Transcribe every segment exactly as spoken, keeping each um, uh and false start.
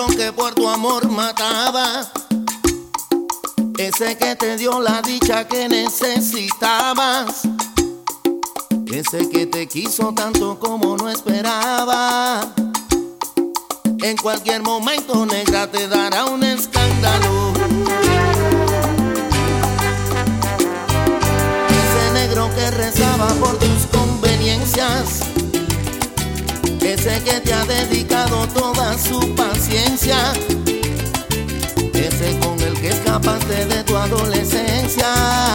corazón que por tu amor mataba, ese que te dio la dicha que necesitabas, ese que te quiso tanto como no esperaba. En cualquier momento, negra, te dará un escándalo. Ese negro que rezaba por tus conveniencias, ese que te ha dedicado toda su paciencia, ese con el que escapaste de tu adolescencia.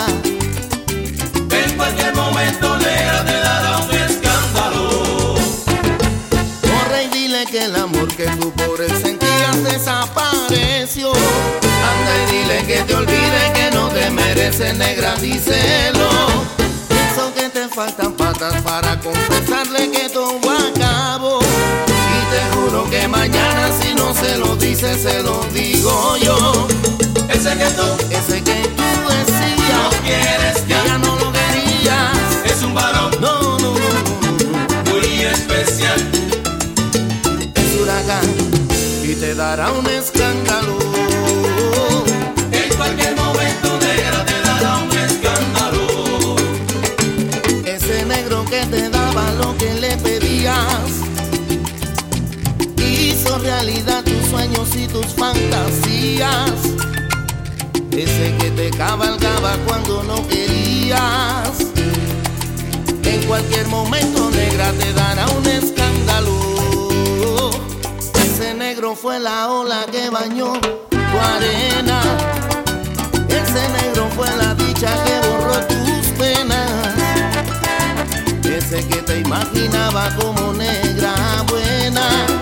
En cualquier momento, negra, te dará un escándalo. Corre y dile que el amor que tú por él sentías desapareció. Anda y dile que te olvide, que no te merece, negra, díselo. Pienso que te faltan patas para confesarle que todo acabó. Y te juro que mañana si no se lo dices, se lo digo yo. Ese que tú, Ese que tú decías, no quieres ya, ya no lo querías. es un varón No, no, no, no, muy especial. es huracán y te dará un escándalo. En cualquier momento, negra, te dará un escándalo. Ese negro que te daba lo que le pedías, hizo realidad tus sueños y tus fantasías. Ese que te cabalgaba cuando no querías, en cualquier momento, negra, te dará un escándalo. Ese negro fue la ola que bañó tu arena, ese negro fue la dicha que borró tus penas, ese que te imaginaba como negra buena.